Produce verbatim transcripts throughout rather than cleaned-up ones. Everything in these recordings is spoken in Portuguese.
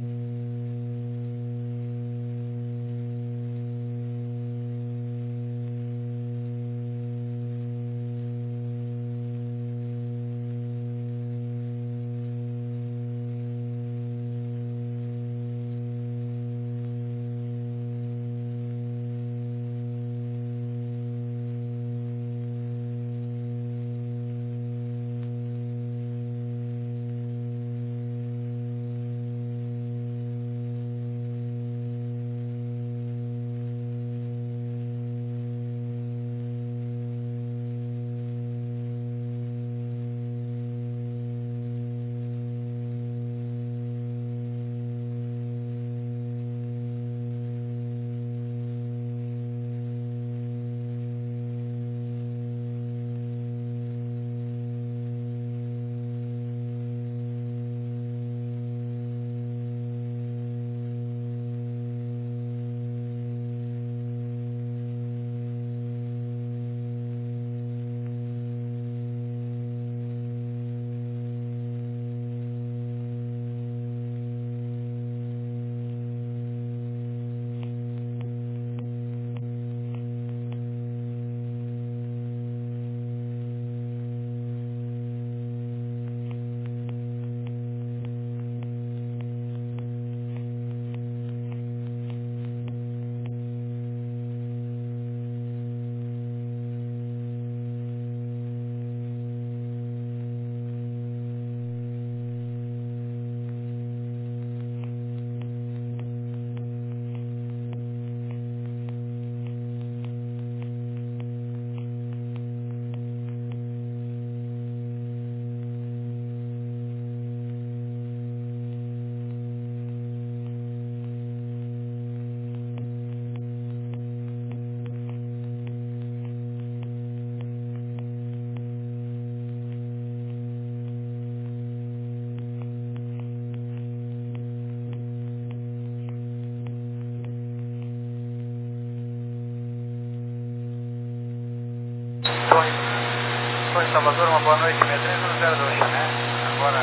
Torre, Torre Salvador, uma boa noite, seis três um zero dois, né? Agora,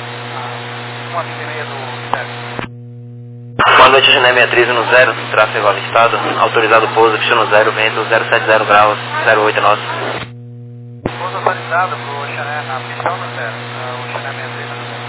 uma vinte e meia do zero. Boa noite, Jané seis três um zero, tráfego avistado, autorizado pouso, destino zero, vento zero sete zero graus, zero oito nós. Pouso autorizado pro Xané, na pistão do zero, o Xané seis três um zero.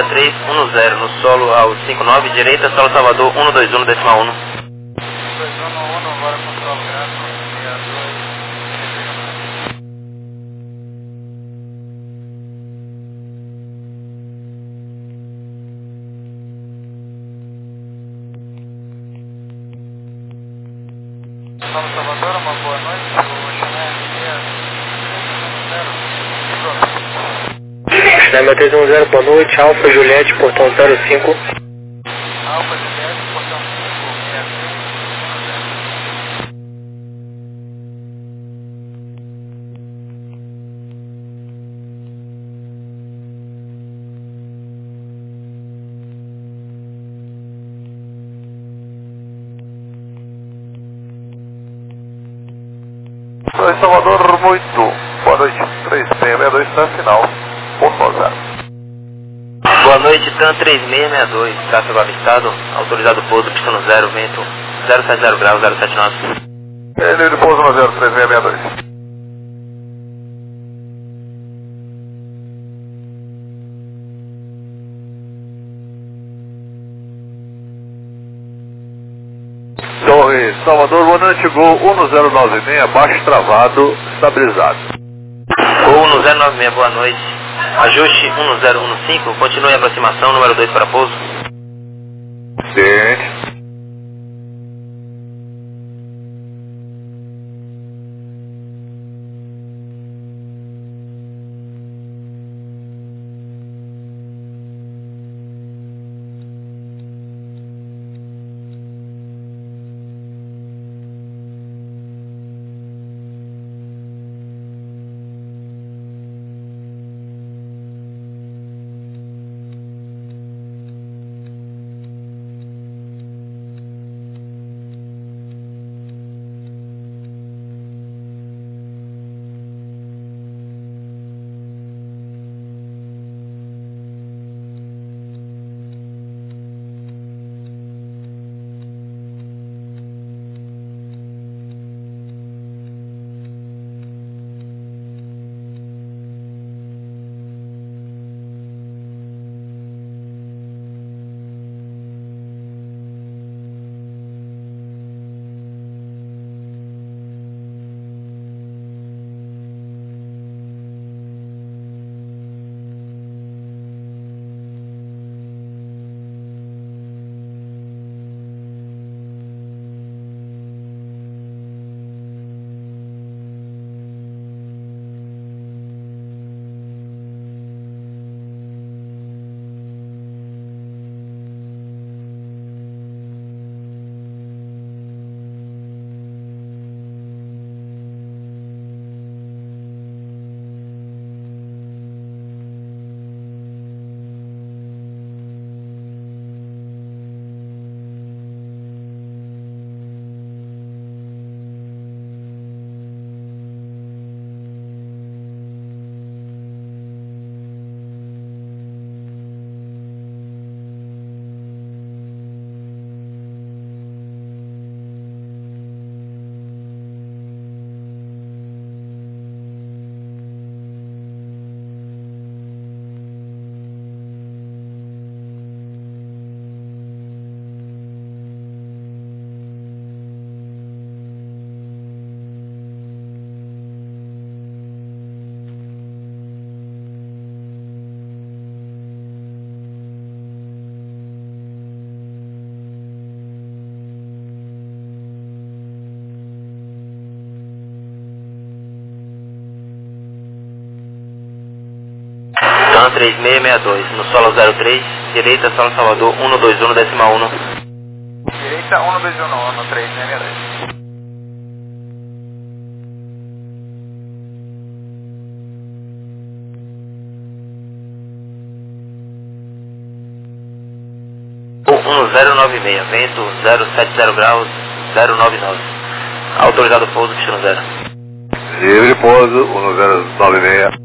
seis três um zero no solo ao cinco nove, direita, solo Salvador um dois um decimal um. dois um um, agora controle gráfico, seis dois. Solo Salvador, uma boa noite, o Chanel Chanel três um zero, boa noite, Alfa Juliette, portão zero cinco. Alfa Juliette, portão cinco, seis três um zero. Oi, Salvador, muito boa noite, três seis seis dois, está final, ponto zero. Boa noite, TAM três seis seis dois, tráfego avistado, autorizado pouso, pista no zero, vento zero sete zero graus, zero sete nove. Ele de pouso no zero três seis seis dois. Torre Salvador, boa noite, Gol um zero nove seis, baixo travado, estabilizado. Gol um zero nove seis, boa noite. Ajuste um zero um cinco, continue a aproximação, número dois para pouso. Ciente. TAM três seis seis dois, no solo zero três, direita, solo Salvador um dois um decimal um. Direita um dois um um, três seis seis dois. um zero nove seis, vento zero sete zero graus, zero nove nove. Autorizado pouso, pista no zero. Livre pouso, um zero nove seis.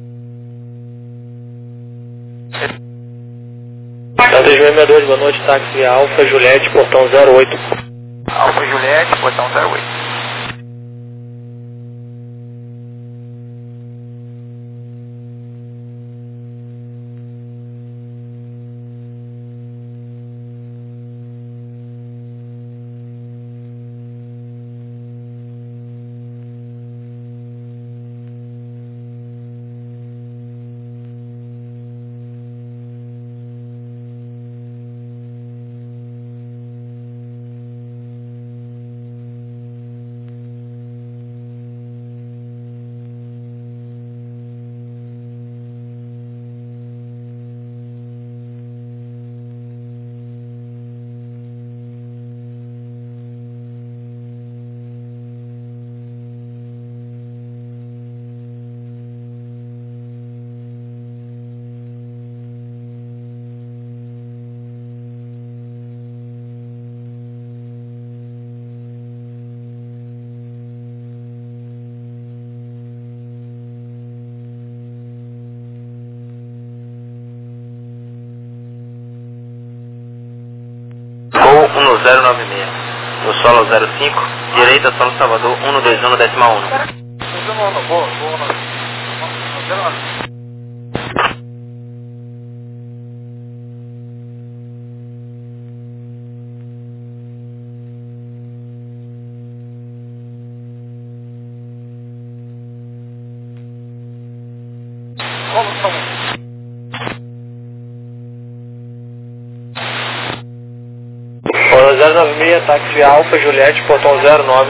TAM três seis seis dois, boa noite, táxi Alfa Juliette, portão zero oito. Alfa Juliette, portão zero oito. Gol zero nove seis. No solo zero cinco, direita solo Salvador um dois um decimal um. Boa, boa, boa. zero nove. Como estamos? zero nove seis, táxi Alfa Juliette, portão zero nove.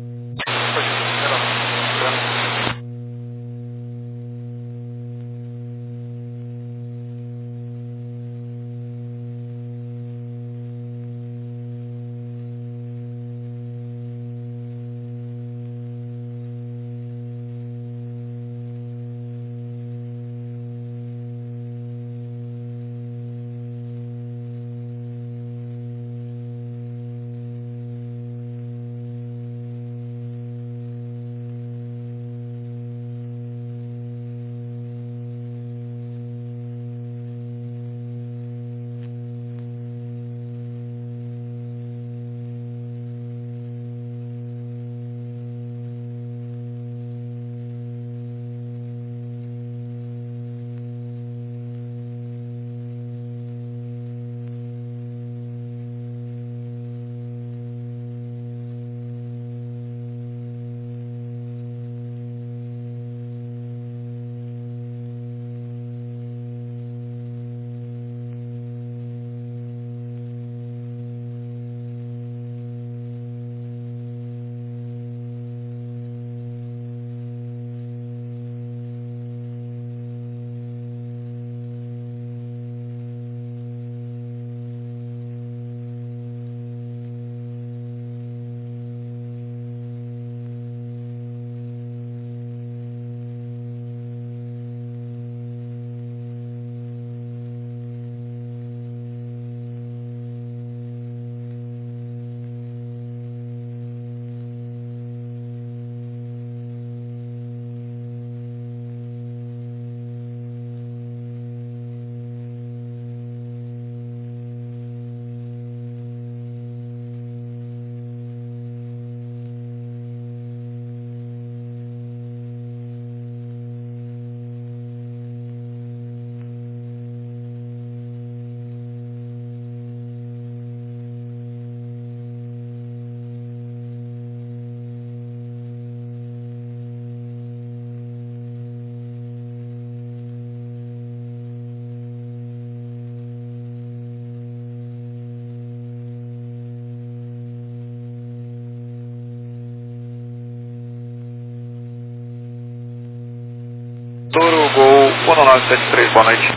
Touro, Gol um nove sete três, boa noite.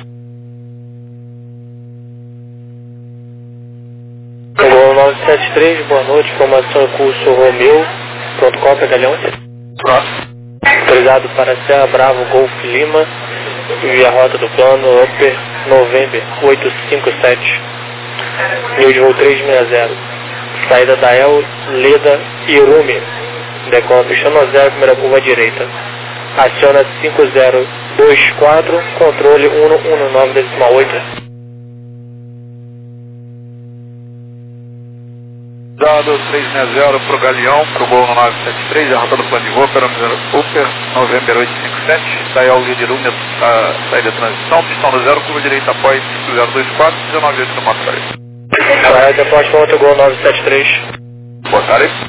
Gol nove sete três, boa noite, formação curso Romeu, pronto, Copa Galhão. Próximo. Autorizado para Serra Bravo, Golf Lima, via rota do plano, Upper November oito cinco sete, New de voo três seis zero, saída da El, Leda, Irume, decola pichando a zero, primeira curva à direita. Aciona cinco zero dois quatro, controle um um nove decimal oito. Dado três seis zero para o Galeão, para o Gol nove sete três, a rota do plano de voo, parâmetro Upper, November oito cinco sete, sai ao Liderum, saída de transição, pistão do zero, curva direita após cinco zero dois quatro, dezenove oito do motor. Vai, depois volta Gol nove sete três. Boa tarde.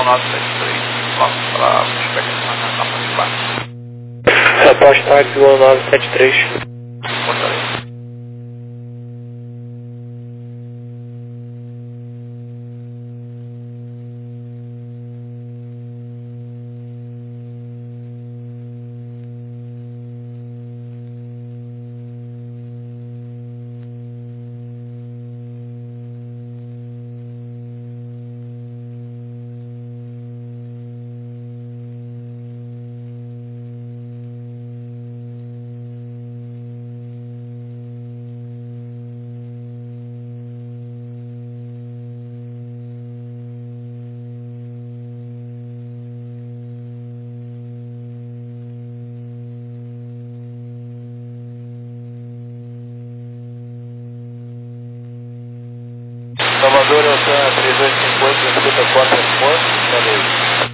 no nove sete três, vamos para expectativa na parte de baixo. Reposta táxi no nove sete três. Fortaleza. Salvador, Altan três dois cinco oito, escuta quatro responde, valeu.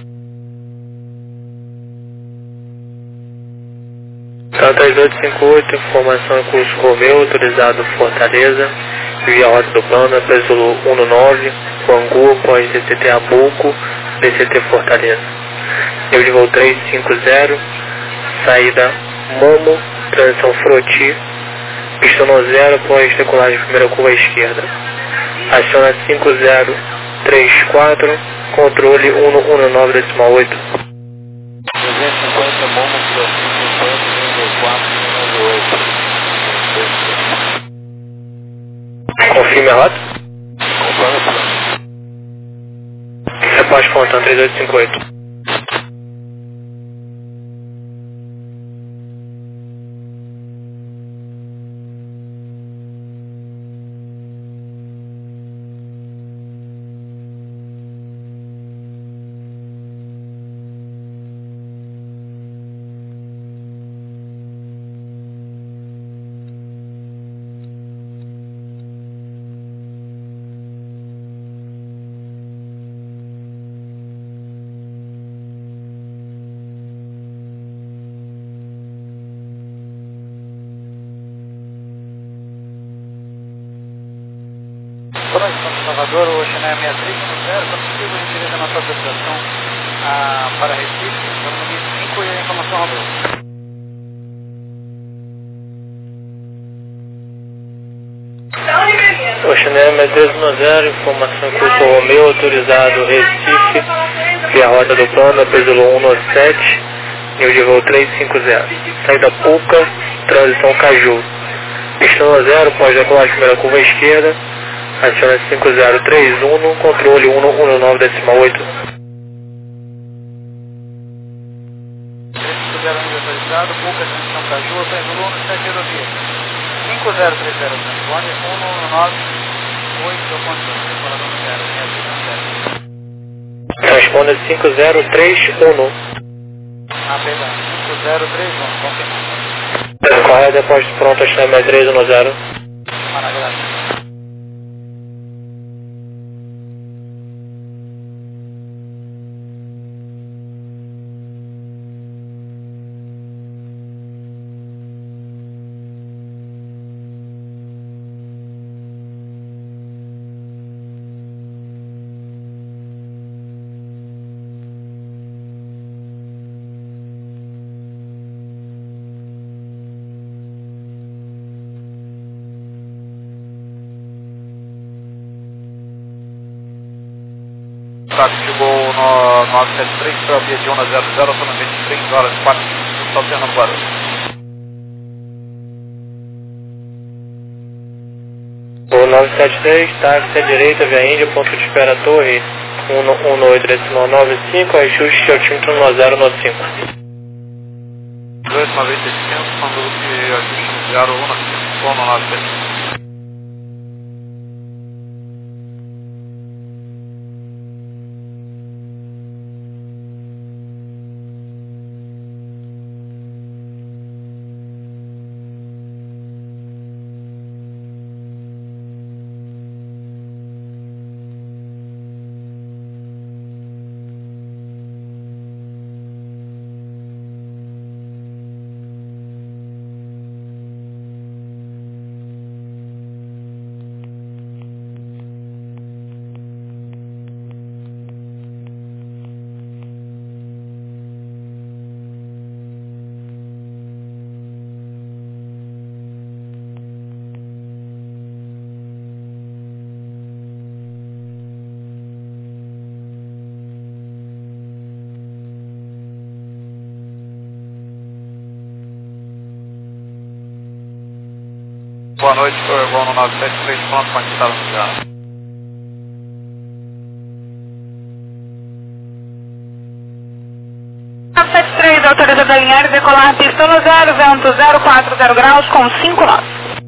Tá, três dois cinco oito, informação em curso Romeu, autorizado Fortaleza, via rota do plano, peso um nove, Bangu, pós D C T Abuco, D C T Fortaleza. Eu de voo três cinco zero, saída Momo, transição Froti, pista no zero, pós decolagem primeira curva à esquerda. Aciona cinco zero três quatro, controle um um nove decimal oito. trezentos e cinquenta, Momo, Froti, cinquenta, um quatro, um oito. Confirme a rota. Conforme o plano. Reposte contando três oito cinco oito. Pronto, São Salvador, o Chennai seis três um zero, consigo endereço a nossa autorização ah, para Recife, estamos no vinte e cinco e a informação Romeu. Oceané seis três um zero, informação curso Romeu, autorizado Recife, via rota do plano, peso um sete, nível de voo três cinco zero. Saída Puca, transição Caju. Pista no zero, pós decolagem primeira curva à esquerda, aciona cinco zero três um, controle um um nove decimal oito. três cinco zero autorizado, Puca, transição Caju, peso um sete rodovia. cinco zero três zero, telefone um um nove oito, controle, decolador no zero, seis três um zero. Responda cinco zero três um. Ah, perdão, cinco zero três um, confirmado. Correio, depósito pronto, Oceané seis três um zero. Maravilha. Táxi chegou no nove sete três para a via de um zero zero, estou no vinte e três horas e quatro minutos, só tendo Guarulhos. O nove sete três, táxi à direita, via Índia, ponto de espera Torre um um oito decimal nove cinco, ajuste altímetro no zero no cinco. dois noventa e cinco, mandou que ajuste no zero um no cinco, com no nove sete três. Boa noite, foi igual no nove sete três, pronto, para estava no lugar. nove sete três, autorizado a alinhar e decolar pista no zero, vento zero quatro zero graus com cinco nós.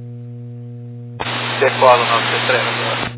Decola nove sete três agora.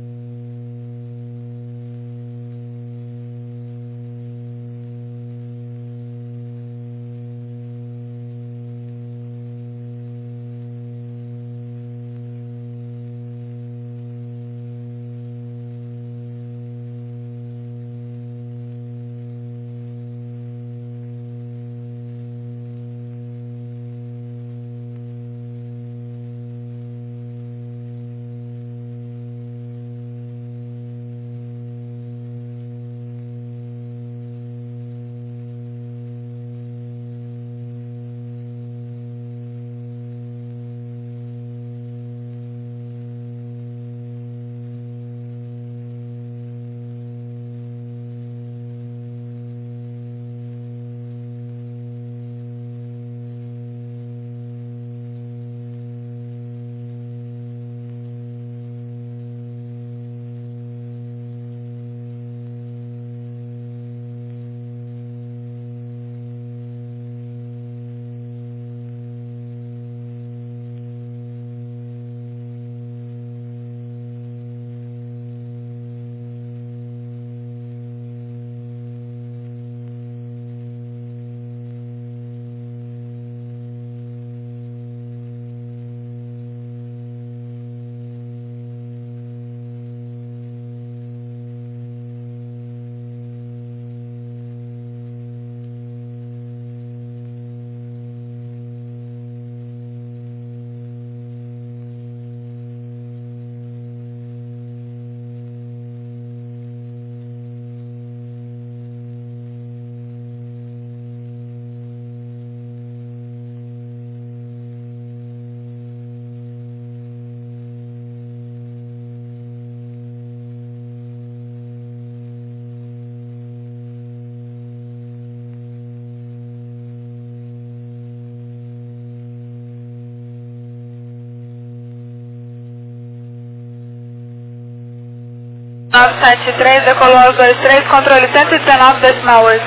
nove sete três, decolou dois três, controle cento e dezenove decimal oito.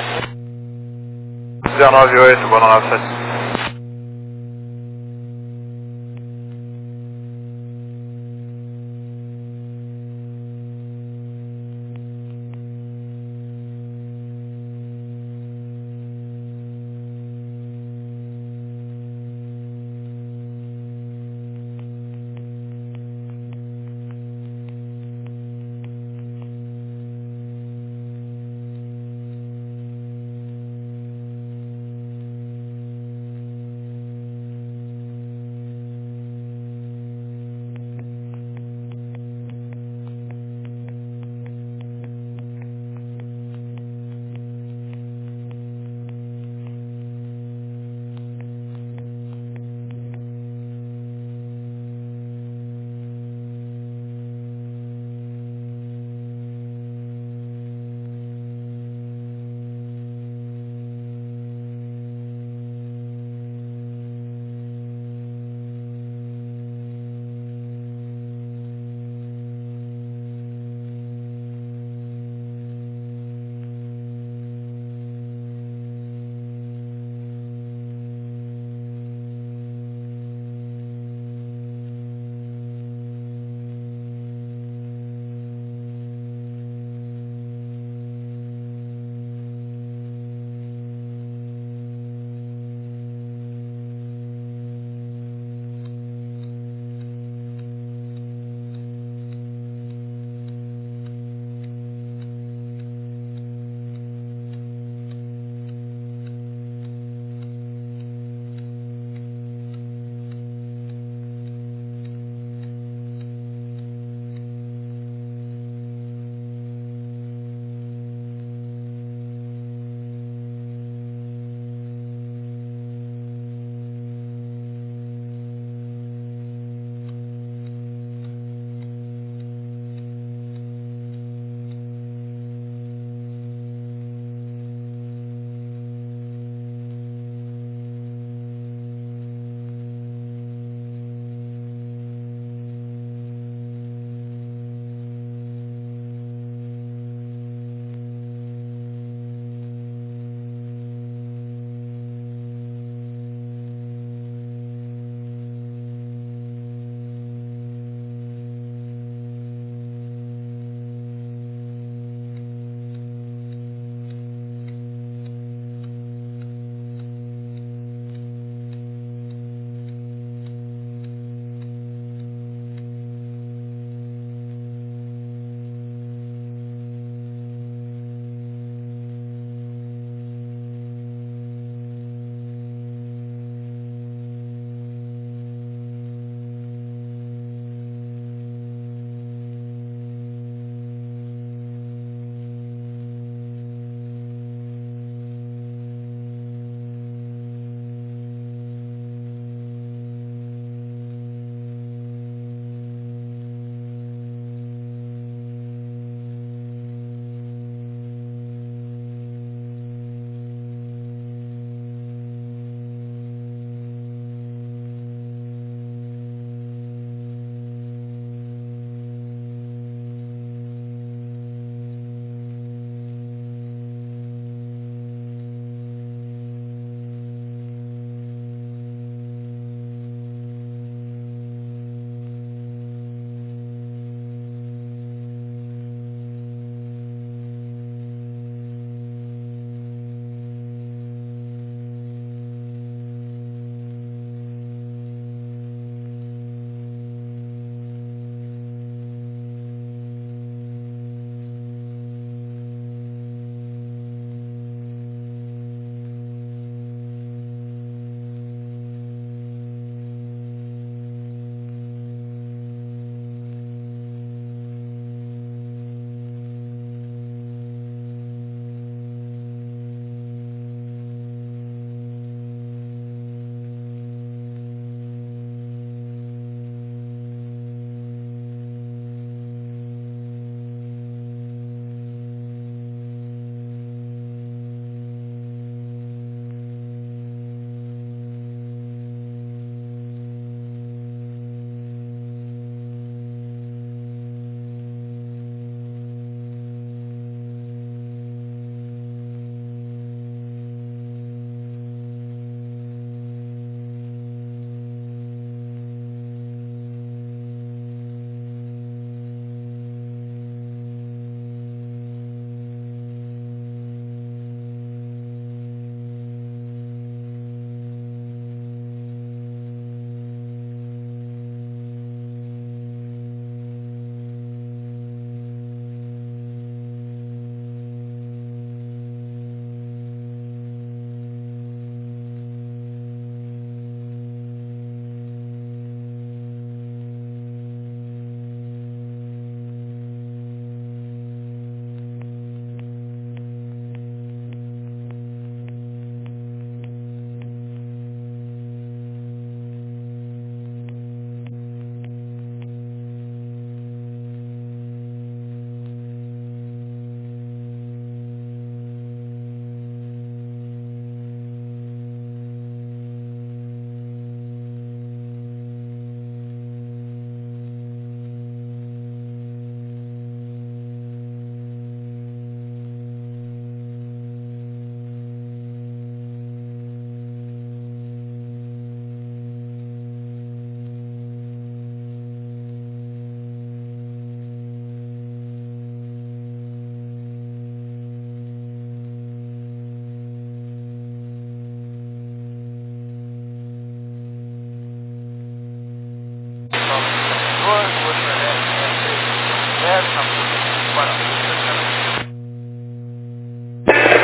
dezenove oito, boa no nove sete.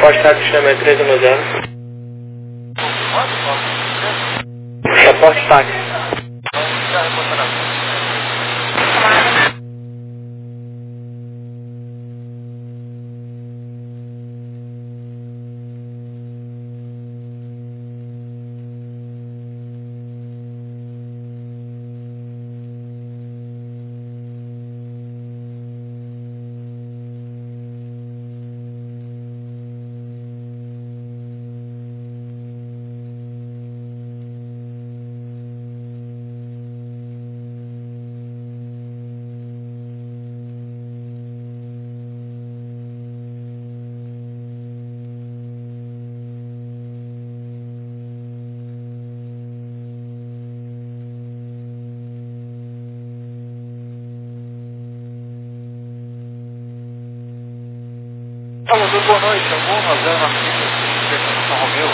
Reporte táxi chamamento três um zero. Reporte táxi. Salvador, boa noite. Algum na zero nove cinco, São Romeu.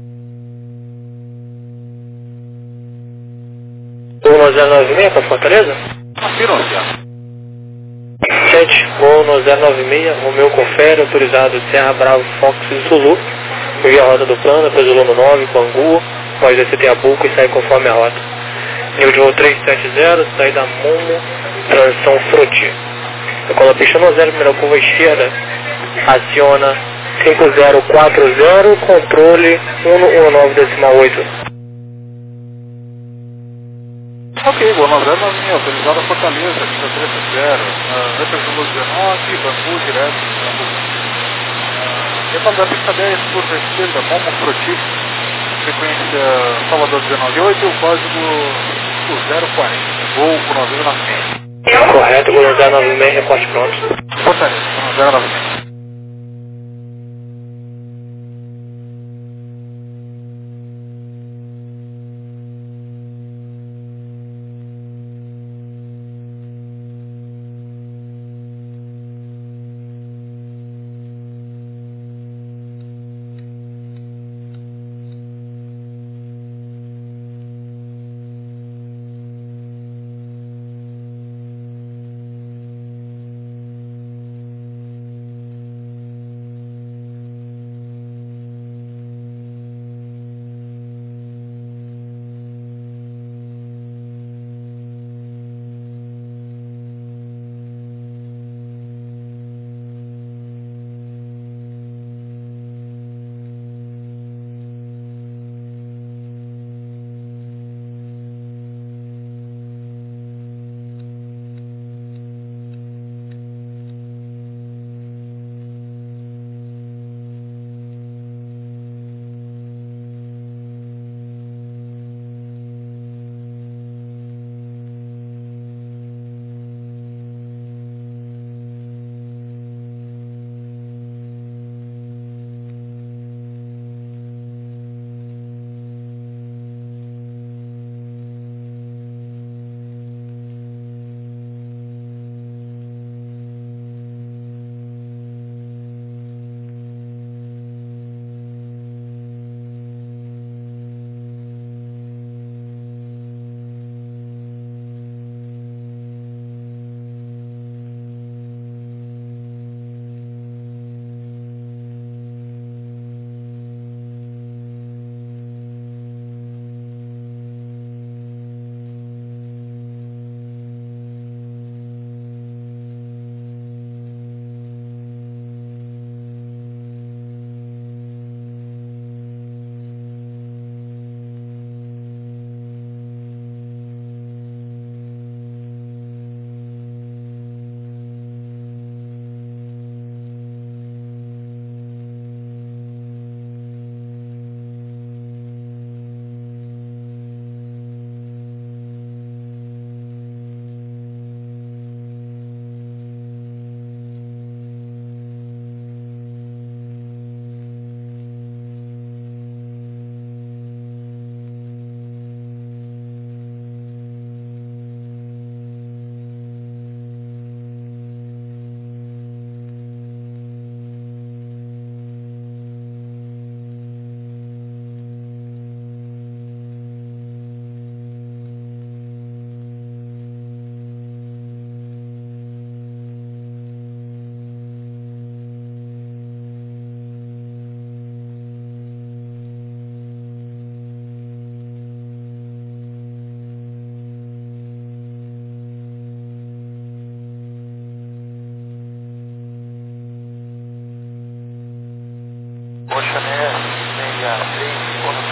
um zero nove seis para Fortaleza? Confira, oficial. sete, Gol no zero nove seis, Romeu confere, autorizado Serra Bravo Fox e Zulu. Envia a rota do plano, Pesolou no nove, Bangu, pode descer Teabuco e sair conforme a rota. Nível de voo trezentos e setenta, saída Momo, transição Froti. Decola pista no zero, primeira curva esquerda, aciona cinco zero quatro zero, controle um um nove decimal oito. Ok, boa nove zero nove seis, autorizado a Fortaleza, pista trezentos e setenta, Repercussão dezenove, Bangu, direto, Bangu. Decola da pista dez, curva esquerda, Momo Froti, frequência Salvador dezenove oito, o código zero quarenta, voo por nove nove seis. Correto, Gol no zero nove seis, reporte pronto. Fortaleza, zero nove seis.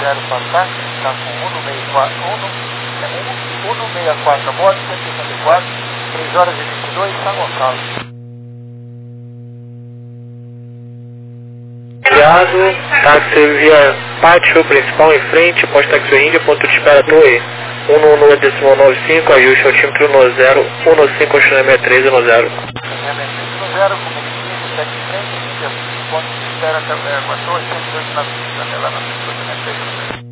zero para táxi, está com um no meio quatro, um no, é um, um no meio quatro a bordo, cento e sessenta e quatro, três horas e vinte e dois, São Gonçalo. Obrigado, táxi via pátio principal em frente, pós-táxi Índia, ponto de espera torre um no um decimal nove cinco, ajuste altímetro no zero, um no cinco, sessenta e três no zero. No zero, como disse, sete em frente, Índia, ponto de espera, é, a torre cento e dois na pista, lá na pista, sessenta e três.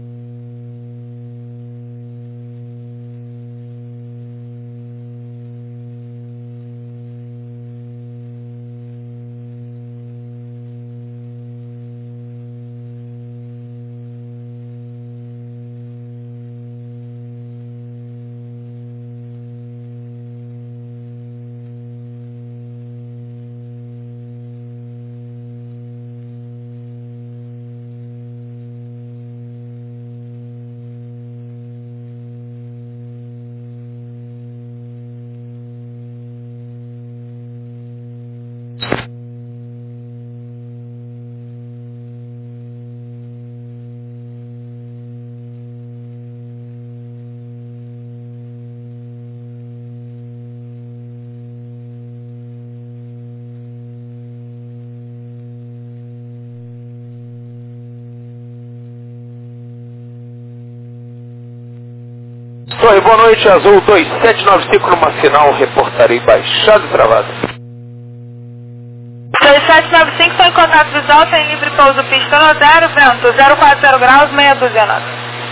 Torre, boa noite, Azul dois sete nove cinco numa sinal, reportarei baixado e travado. dois sete nove cinco, estou em contato visual, tem livre pouso pista no zero, vento zero quatro zero graus, meia dúzia nota.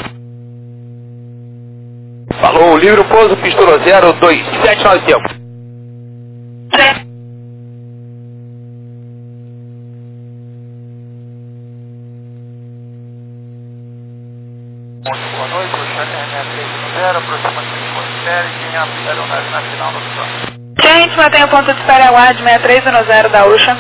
Falou, livre pouso, pistola zero dois sete nove cinco. Sim. Muito boa noite, o Xané sessenta e três no zero, aproximação de Porto Série, quem abre aeronave nacional no plano. Gente, mantém o ponto de espera aguarde sessenta e três no zero da Ucha.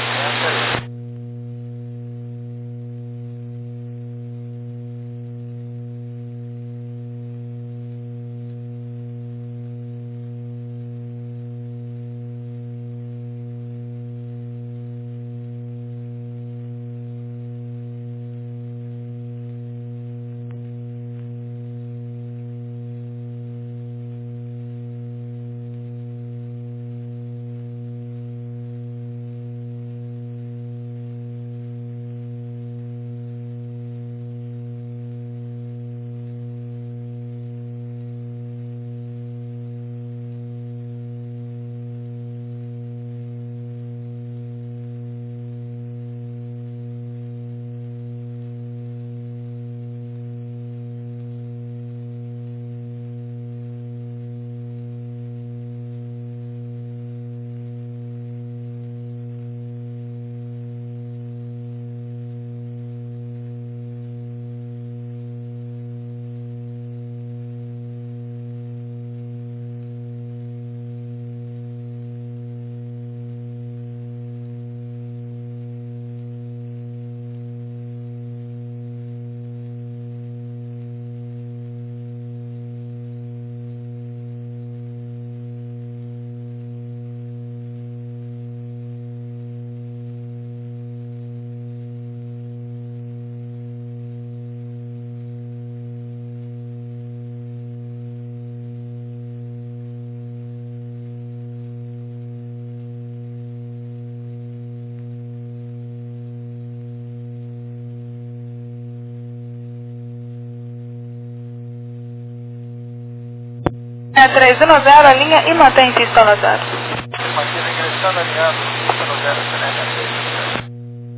É três no zero, a linha e mantém pista no zero. Mantém ingressando alinhado, pista no zero, Xané sessenta e três no zero.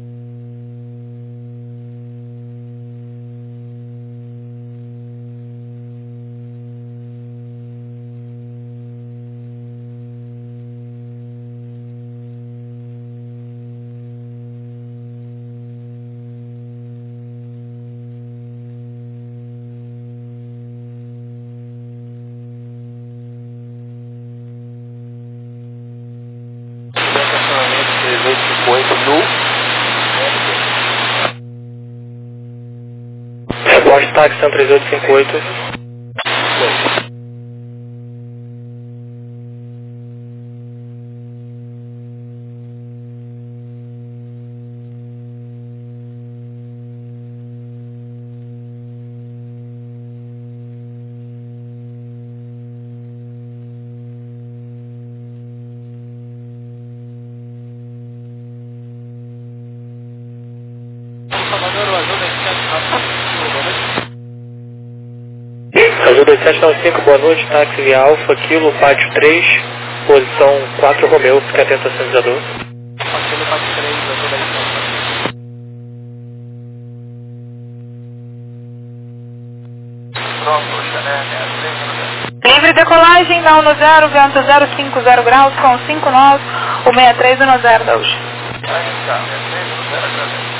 três oito cinco oito no Reporte táxi cento e três oito cinco oito. Azul dois sete nove cinco, boa noite, táxi via Alfa, Kilo, Pátio três, posição quatro Romeu, fica atento ao sinalizador. Aquele Pátio três, Azul dois sete. Pronto, Chanel seis três zero zero. Livre decolagem, down no zero, vento zero cinco zero graus, com cinco nós, o sessenta e três no zero da U S H. Vai iniciar, sessenta e três no zero zero.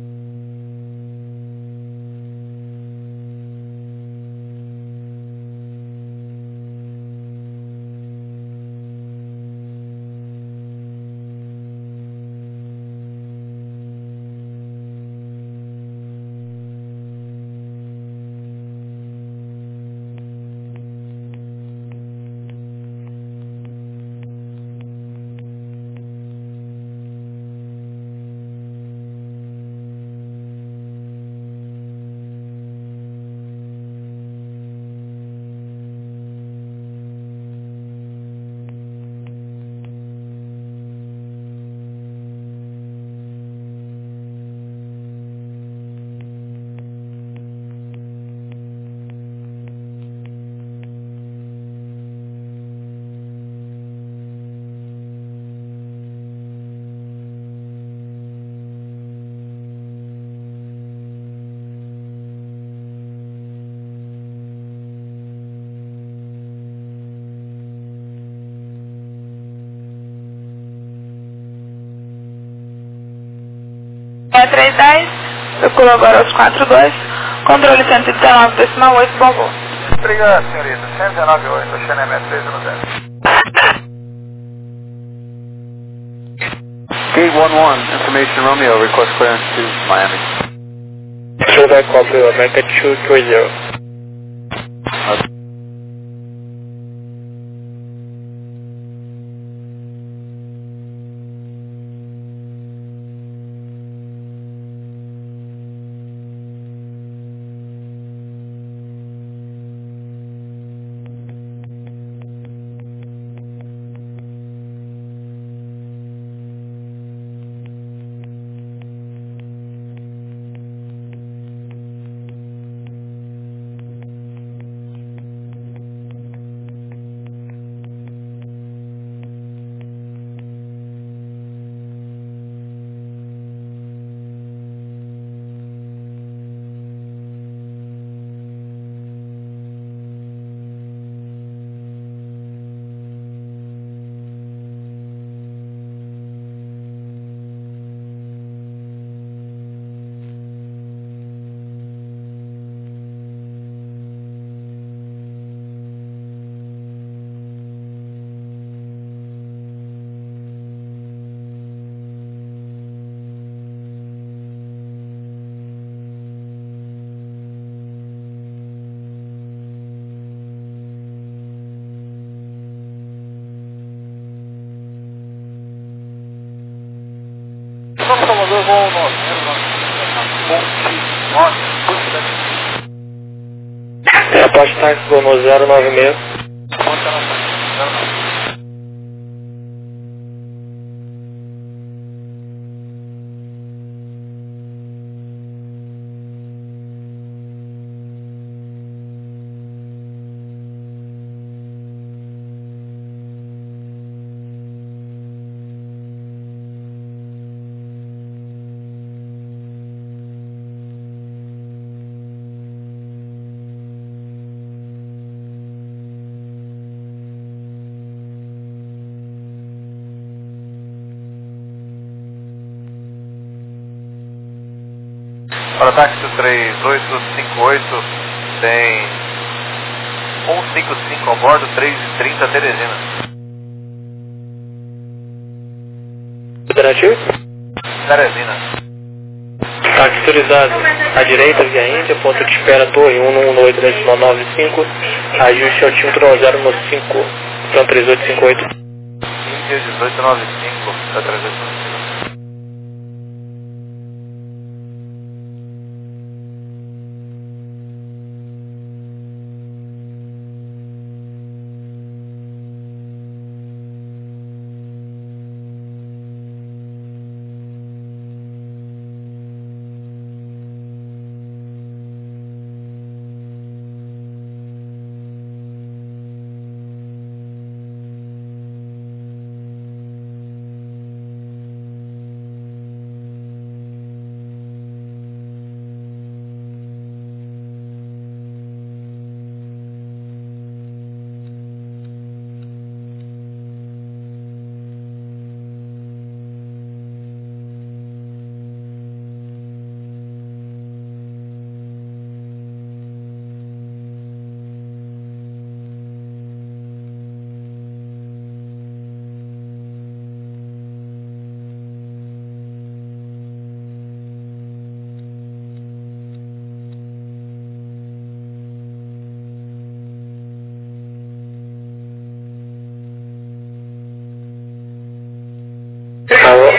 sessenta e três dez, circula agora aos quatro dois, controle cento e dezenove decimal oito, bom voo. Obrigado, senhorita. cento e dezenove oito, Chanel sessenta e três no zero. Gate one one, information Romeo, request clearance to Miami. Silver Cobra, America two three zero. São Salvador, voo nove, Ponte nove, Ponte É, Apache Táxi, voo no zero nove seis. Ponte nove, zero nove. Para táxi três oito cinco oito, tem cento e cinquenta e cinco ao bordo, três e trinta Teresina. Federativo? Teresina. Táxi autorizado. À direita, via Índia, ponto de espera, torre um um oito decimal nove cinco, ajuste altímetro zero no cinco, então três oito cinco oito. Índia dezoito noventa e cinco, está três oito noventa e cinco.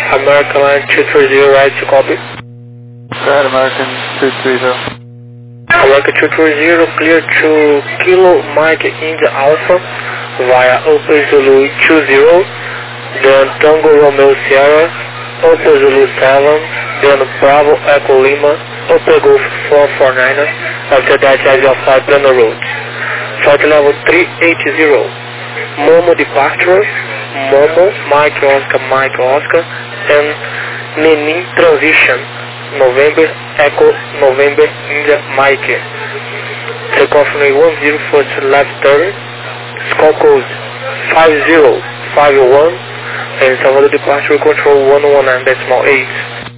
American Line two three zero, right to copy. Go ahead, American two three zero. American two three zero, clear to Kilo Mike India Alpha via Opel Zulu two zero, then Tango Romeo Sierra, Opel Zulu seven, then Bravo Echo Lima, Opel Golf four four nine, after that as your flight plan route. Flight level three eighty, Momo departure, Momo, Mike Oscar, Mike Oscar, and Nenin transition, November Echo, November India Mike. Takeoff runway one zero first left turn, score code five zero five one, and Salvador departure control one one nine decimal eight.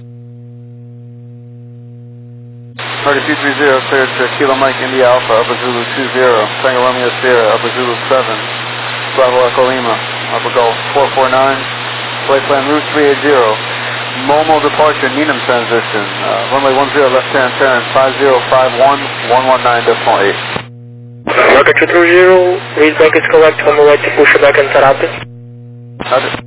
American two three zero, cleared to Kilo Mike India Alpha, Upper Zulu two zero, Tango Romeo Sierra, Upper Zulu seven, Bravo Echo Lima, Upper Golf four four nine, flight plan route three eighty, Momo departure, Needham transition, uh, runway one zero left hand turn, five zero five one, one one nine decimal eight. American two three zero, read back is correct, on the right to push back and set up. Roger.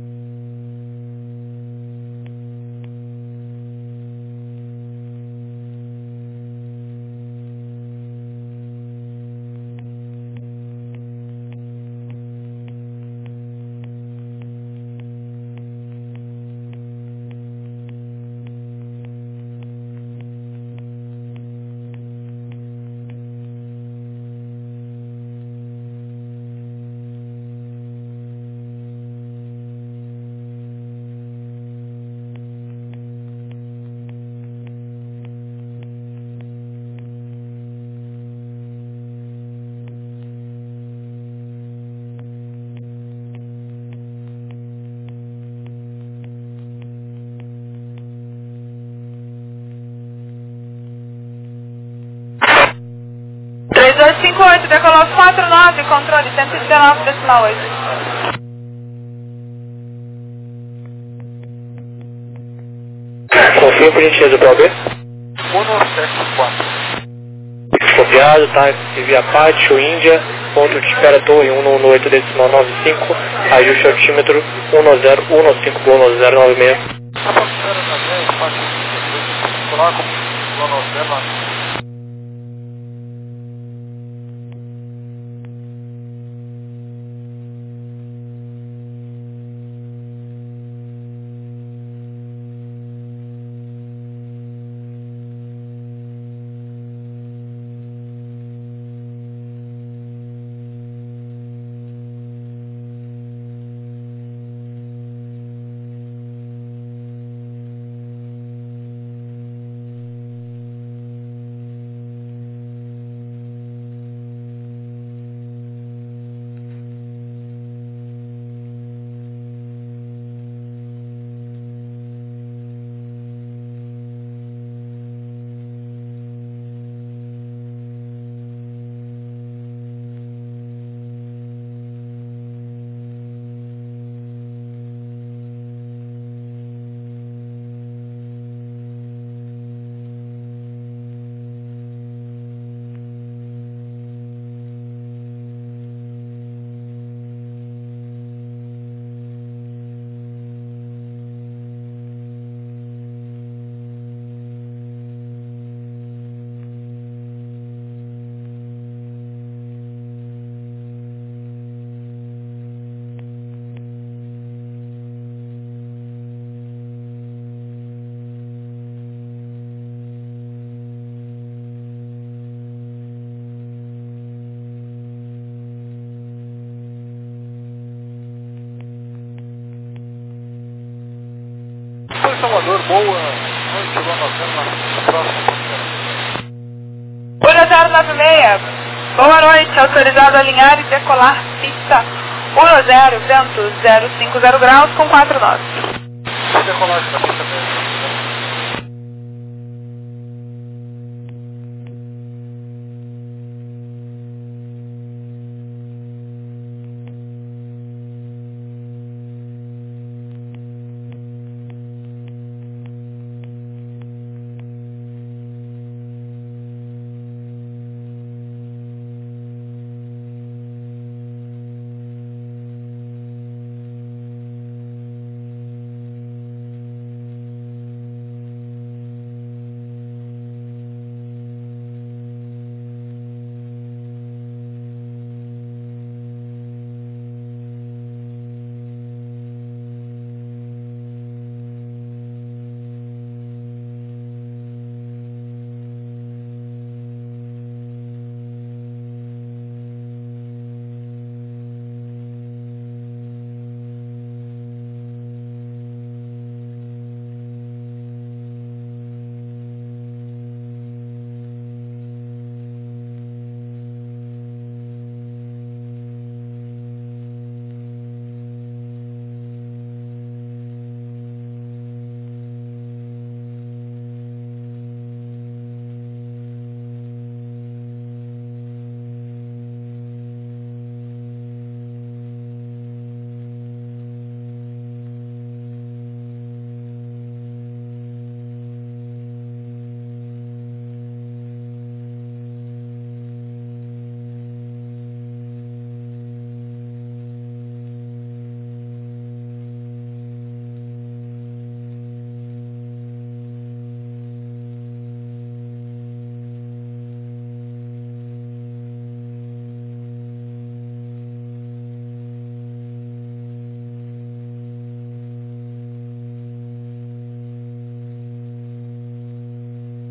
três dois cinco oito, decolou quatro nove, controle cento e dezenove decimal oito. Confirma por gentileza, P O B. um sete quatro. Copiado, tá? Via Pátio, Índia, ponto de espera torre um um oito decimal nove cinco, ajuste altímetro um zero um cinco um zero nove seis. A passagem na dez, parte de coloca como um zero nove seis. Salvador, boa noite, boa noite, próximo. um zero nove seis, boa noite, autorizado a alinhar e decolar pista um zero, vento zero cinco zero graus com quatro nove. Decolagem da pista